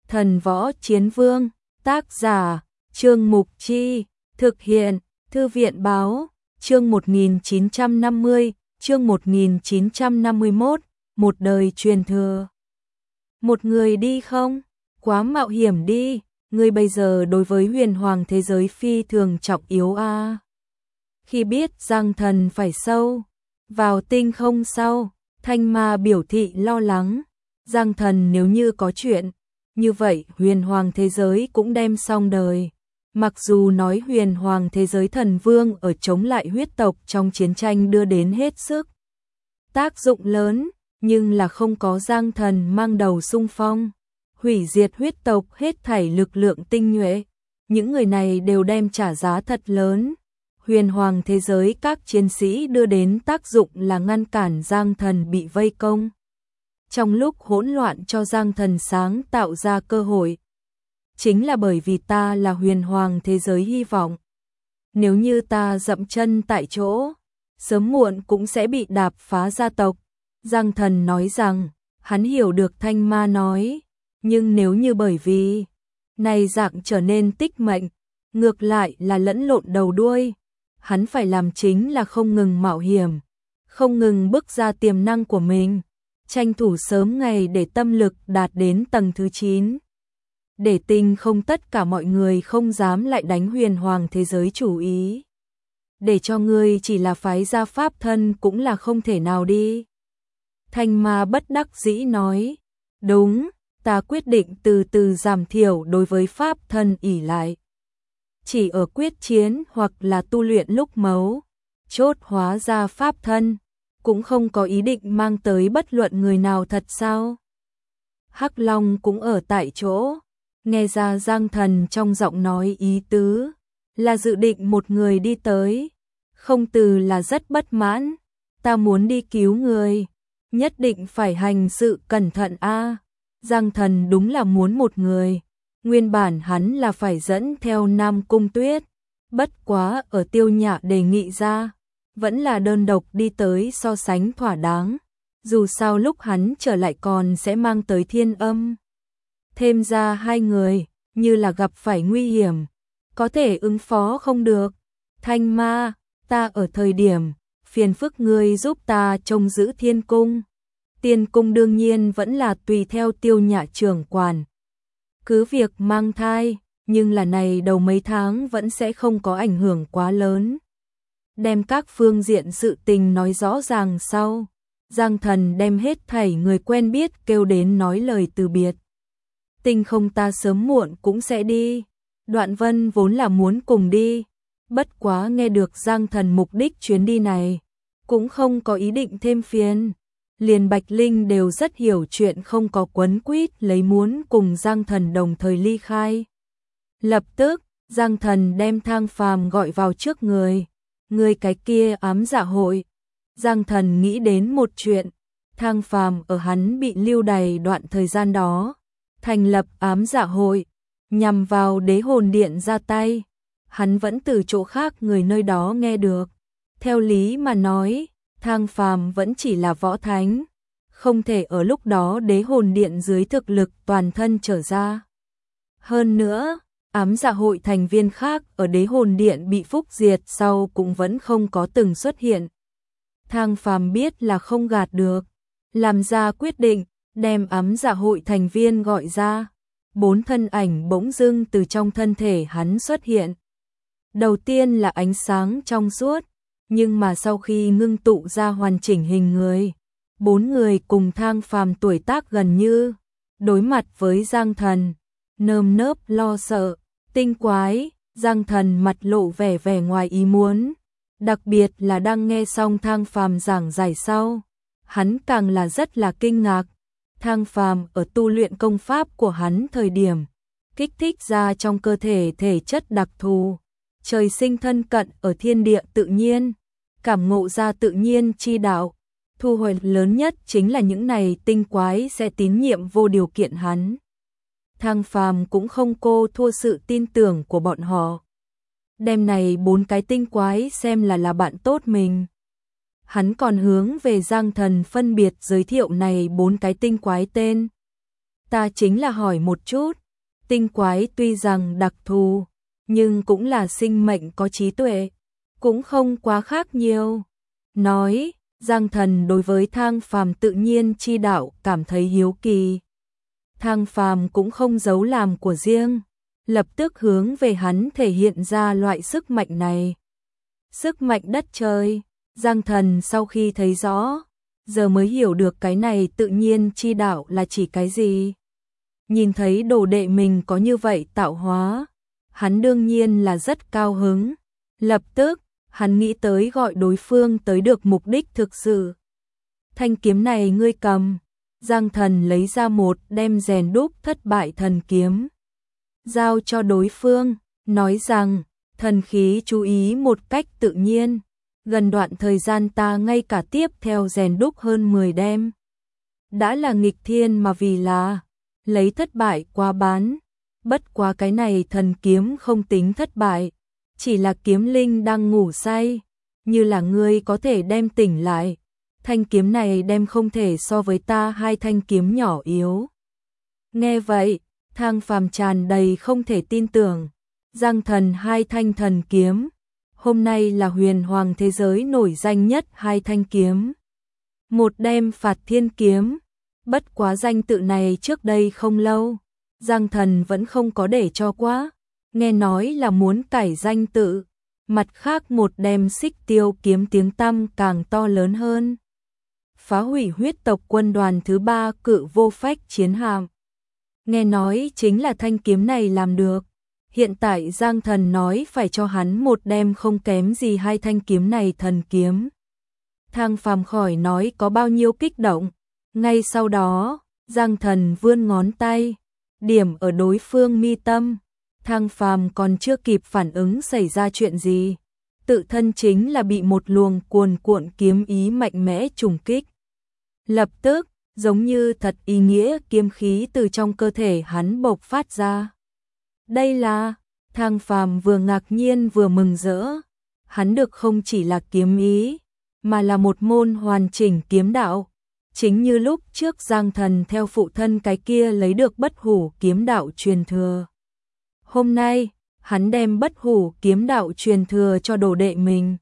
Thần Võ Chiến Vương, tác giả, Trương Mục Chi, thực hiện, Thư viện Báo, chương 1950, chương 1951, một đời truyền thừa. Một người đi không? Quá mạo hiểm đi, ngươi bây giờ đối với huyền hoàng thế giới phi thường trọng yếu a. Khi biết Giang Thần phải sâu vào tinh không sau, Thanh Ma biểu thị lo lắng. Giang Thần nếu như có chuyện như vậy, huyền hoàng thế giới cũng đem xong đời. Mặc dù nói huyền hoàng thế giới thần vương ở chống lại huyết tộc trong chiến tranh đưa đến hết sức tác dụng lớn, nhưng là không có Giang Thần mang đầu xung phong, hủy diệt huyết tộc hết thảy lực lượng tinh nhuệ. Những người này đều đem trả giá thật lớn. Huyền hoàng thế giới các chiến sĩ đưa đến tác dụng là ngăn cản Giang Thần bị vây công. Trong lúc hỗn loạn cho Giang Thần sáng tạo ra cơ hội. Chính là bởi vì ta là huyền hoàng thế giới hy vọng. Nếu như ta dậm chân tại chỗ, sớm muộn cũng sẽ bị đạp phá gia tộc. Giang Thần nói rằng, hắn hiểu được Thanh Ma nói, nhưng nếu như bởi vì này dạng trở nên tích mệnh, ngược lại là lẫn lộn đầu đuôi, hắn phải làm chính là không ngừng mạo hiểm, không ngừng bước ra tiềm năng của mình, tranh thủ sớm ngày để tâm lực đạt đến tầng thứ 9. Để tinh không tất cả mọi người không dám lại đánh huyền hoàng thế giới chủ ý. Để cho ngươi chỉ là phái gia pháp thân cũng là không thể nào đi. Thanh Ma bất đắc dĩ nói, đúng, ta quyết định từ từ giảm thiểu đối với pháp thân ỷ lại. Chỉ ở quyết chiến hoặc là tu luyện lúc mấu chốt hóa ra pháp thân, cũng không có ý định mang tới bất luận người nào thật sao? Hắc Long cũng ở tại chỗ, nghe ra Giang Thần trong giọng nói ý tứ, là dự định một người đi tới, không từ là rất bất mãn, ta muốn đi cứu người, nhất định phải hành sự cẩn thận a. Giang Thần đúng là muốn một người, nguyên bản hắn là phải dẫn theo Nam Cung Tuyết, bất quá ở Tiêu Nhã đề nghị ra, vẫn là đơn độc đi tới so sánh thỏa đáng, dù sao lúc hắn trở lại còn sẽ mang tới Thiên Âm. Thêm ra hai người, như là gặp phải nguy hiểm, có thể ứng phó không được. Thanh Ma, ta ở thời điểm, phiền phức ngươi giúp ta trông giữ Thiên Cung. Tiên Cung đương nhiên vẫn là tùy theo Tiêu Nhã trưởng quản. Cứ việc mang thai, nhưng là này đầu mấy tháng vẫn sẽ không có ảnh hưởng quá lớn. Đem các phương diện sự tình nói rõ ràng sau, Giang Thần đem hết thảy người quen biết kêu đến nói lời từ biệt. Tinh không ta sớm muộn cũng sẽ đi. Đoạn Vân vốn là muốn cùng đi, bất quá nghe được Giang Thần mục đích chuyến đi này, cũng không có ý định thêm phiền. Liền Bạch Linh đều rất hiểu chuyện, không có quấn quýt lấy muốn cùng Giang Thần đồng thời ly khai. Lập tức, Giang Thần đem Thang Phàm gọi vào trước người. Người cái kia ám dạ hội. Giang Thần nghĩ đến một chuyện, Thang Phàm ở hắn bị lưu đày đoạn thời gian đó, thành lập ám dạ hội, nhằm vào Đế Hồn Điện ra tay. Hắn vẫn từ chỗ khác người nơi đó nghe được. Theo lý mà nói, Thang Phàm vẫn chỉ là võ thánh, không thể ở lúc đó Đế Hồn Điện dưới thực lực toàn thân trở ra. Hơn nữa, ám dạ hội thành viên khác ở Đế Hồn Điện bị phúc diệt sau cũng vẫn không có từng xuất hiện. Thang Phàm biết là không gạt được, làm ra quyết định, đem ám dạ hội thành viên gọi ra. 4 thân ảnh bỗng dưng từ trong thân thể hắn xuất hiện. Đầu tiên là ánh sáng trong suốt, nhưng mà sau khi ngưng tụ ra hoàn chỉnh hình người, 4 người cùng Thang Phàm tuổi tác gần như, đối mặt với Giang Thần, nơm nớp lo sợ. Tinh quái, Giang Thần mặt lộ vẻ ngoài ý muốn, đặc biệt là đang nghe xong Thang Phàm giảng giải sau, hắn càng là rất là kinh ngạc. Thang Phàm ở tu luyện công pháp của hắn thời điểm, kích thích ra trong cơ thể thể chất đặc thù, trời sinh thân cận ở thiên địa tự nhiên, cảm ngộ ra tự nhiên chi đạo, thu hoạch lớn nhất chính là những này tinh quái sẽ tín nhiệm vô điều kiện hắn. Thang Phàm cũng không cô thua sự tin tưởng của bọn họ. Đem này 4 cái tinh quái xem là bạn tốt mình. Hắn còn hướng về Giang Thần phân biệt giới thiệu này 4 cái tinh quái tên. Ta chính là hỏi một chút, tinh quái tuy rằng đặc thù, nhưng cũng là sinh mệnh có trí tuệ, cũng không quá khác nhiều. Nói, Giang Thần đối với Thang Phàm tự nhiên chi đạo cảm thấy hiếu kỳ. Thang Phàm cũng không giấu làm của riêng, lập tức hướng về hắn thể hiện ra loại sức mạnh này. Sức mạnh đất trời, Giang Thần sau khi thấy rõ, giờ mới hiểu được cái này tự nhiên chi đạo là chỉ cái gì. Nhìn thấy đồ đệ mình có như vậy tạo hóa, hắn đương nhiên là rất cao hứng. Lập tức, hắn nghĩ tới gọi đối phương tới được mục đích thực sự. Thanh kiếm này ngươi cầm. Giang Thần lấy ra một đem rèn đúc thất bại thần kiếm, giao cho đối phương, nói rằng, thần khí chú ý một cách tự nhiên. Gần đoạn thời gian ta ngay cả tiếp theo rèn đúc hơn 10 đem. Đã là nghịch thiên mà vì là lấy thất bại qua bán. Bất quá cái này thần kiếm không tính thất bại, chỉ là kiếm linh đang ngủ say, như là ngươi có thể đem tỉnh lại. Thanh kiếm này đem không thể so với ta hai thanh kiếm nhỏ yếu. Nghe vậy, Thang Phàm tràn đầy không thể tin tưởng. Giang Thần hai thanh thần kiếm, hôm nay là huyền hoàng thế giới nổi danh nhất hai thanh kiếm. Một đem Phạt Thiên kiếm, bất quá danh tự này trước đây không lâu, Giang Thần vẫn không có để cho quá, nghe nói là muốn cải danh tự. Mặt khác một đem Xích Tiêu kiếm tiếng tăm càng to lớn hơn. Phá hủy huyết tộc quân đoàn thứ 3 Cự Vô Phách chiến hạm. Nghe nói chính là thanh kiếm này làm được. Hiện tại Giang Thần nói phải cho hắn một đem không kém gì hai thanh kiếm này thần kiếm. Thang Phàm khỏi nói có bao nhiêu kích động. Ngay sau đó, Giang Thần vươn ngón tay, điểm ở đối phương mi tâm. Thang Phàm còn chưa kịp phản ứng xảy ra chuyện gì, tự thân chính là bị một luồng cuồn cuộn kiếm ý mạnh mẽ trùng kích. Lập tức, giống như thật ý nghĩa kiếm khí từ trong cơ thể hắn bộc phát ra. Đây là, Thang Phàm vừa ngạc nhiên vừa mừng rỡ. Hắn được không chỉ là kiếm ý, mà là một môn hoàn chỉnh kiếm đạo. Chính như lúc trước Giang Thần theo phụ thân cái kia lấy được Bất Hủ kiếm đạo truyền thừa. Hôm nay, hắn đem Bất Hủ kiếm đạo truyền thừa cho đồ đệ mình.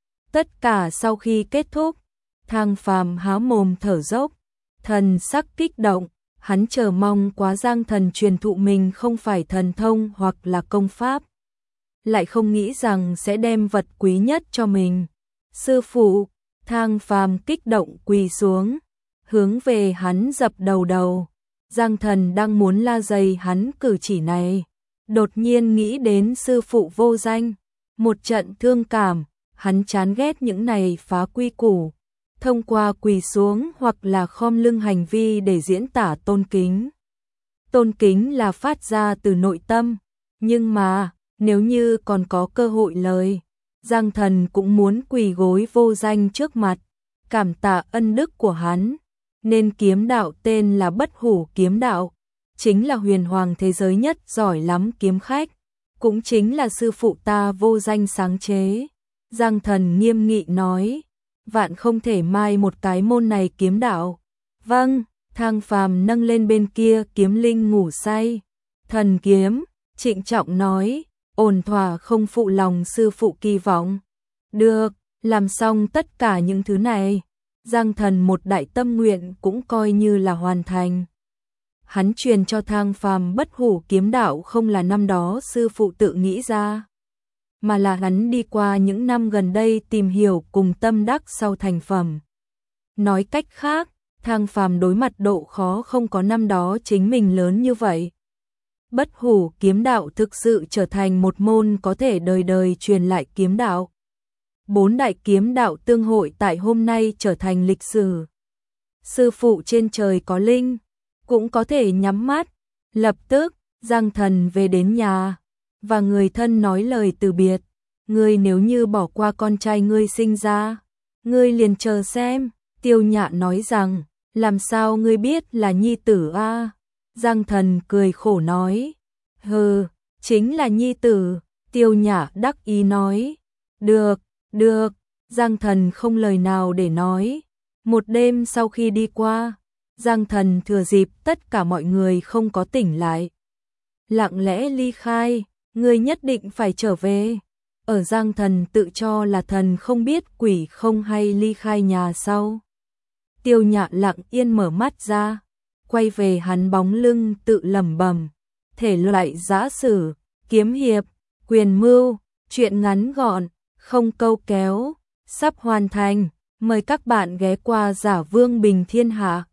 Tất cả sau khi kết thúc, Thang Phàm há mồm thở dốc, thần sắc kích động, hắn chờ mong quá Giang Thần truyền thụ mình không phải thần thông hoặc là công pháp. Lại không nghĩ rằng sẽ đem vật quý nhất cho mình. Sư phụ, Thang Phàm kích động quỳ xuống, hướng về hắn dập đầu. Giang Thần đang muốn la dày hắn cử chỉ này, đột nhiên nghĩ đến sư phụ vô danh, một trận thương cảm, hắn chán ghét những này phá quy củ, thông qua quỳ xuống hoặc là khom lưng hành vi để diễn tả tôn kính. Tôn kính là phát ra từ nội tâm, nhưng mà, nếu như còn có cơ hội lời, Giang Thần cũng muốn quỳ gối vô danh trước mặt, cảm tạ ân đức của hắn. Nên kiếm đạo tên là Bất Hủ kiếm đạo, chính là huyền hoàng thế giới nhất giỏi lắm kiếm khách, cũng chính là sư phụ ta vô danh sáng chế. Giang Thần nghiêm nghị nói, vạn không thể mai một cái môn này kiếm đạo. Vâng, Thang Phàm nâng lên bên kia kiếm linh ngủ say. Thần kiếm, trịnh trọng nói, ổn thỏa không phụ lòng sư phụ kỳ vọng. Được, làm xong tất cả những thứ này, Giang Thần một đại tâm nguyện cũng coi như là hoàn thành. Hắn truyền cho Thang Phàm Bất Hủ kiếm đạo không là năm đó sư phụ tự nghĩ ra, mà là hắn đi qua những năm gần đây tìm hiểu cùng tâm đắc sau thành phẩm. Nói cách khác, Thang Phàm đối mặt độ khó không có năm đó chính mình lớn như vậy. Bất Hủ kiếm đạo thực sự trở thành một môn có thể đời đời truyền lại kiếm đạo. 4 đại kiếm đạo tương hội tại hôm nay trở thành lịch sử. Sư phụ trên trời có linh, cũng có thể nhắm mắt. Lập tức, Giang Thần về đến nhà, và người thân nói lời từ biệt. Ngươi nếu như bỏ qua con trai ngươi sinh ra, ngươi liền chờ xem. Tiêu Nhã nói rằng, làm sao ngươi biết là nhi tử a? Giang Thần cười khổ nói, hừ, chính là nhi tử. Tiêu Nhã đắc ý nói, được. Được, Giang Thần không lời nào để nói. Một đêm sau khi đi qua, Giang Thần thừa dịp tất cả mọi người không có tỉnh lại, lặng lẽ ly khai, người nhất định phải trở về. Ở Giang Thần tự cho là thần không biết quỷ không hay ly khai nhà sau. Tiêu Nhạn lặng yên mở mắt ra, quay về hắn bóng lưng tự lẩm bẩm, thể loại giã sử, kiếm hiệp, quyền mưu, truyện ngắn gọn, không câu kéo, sắp hoàn thành, mời các bạn ghé qua Giả Vương Bình Thiên Hạ.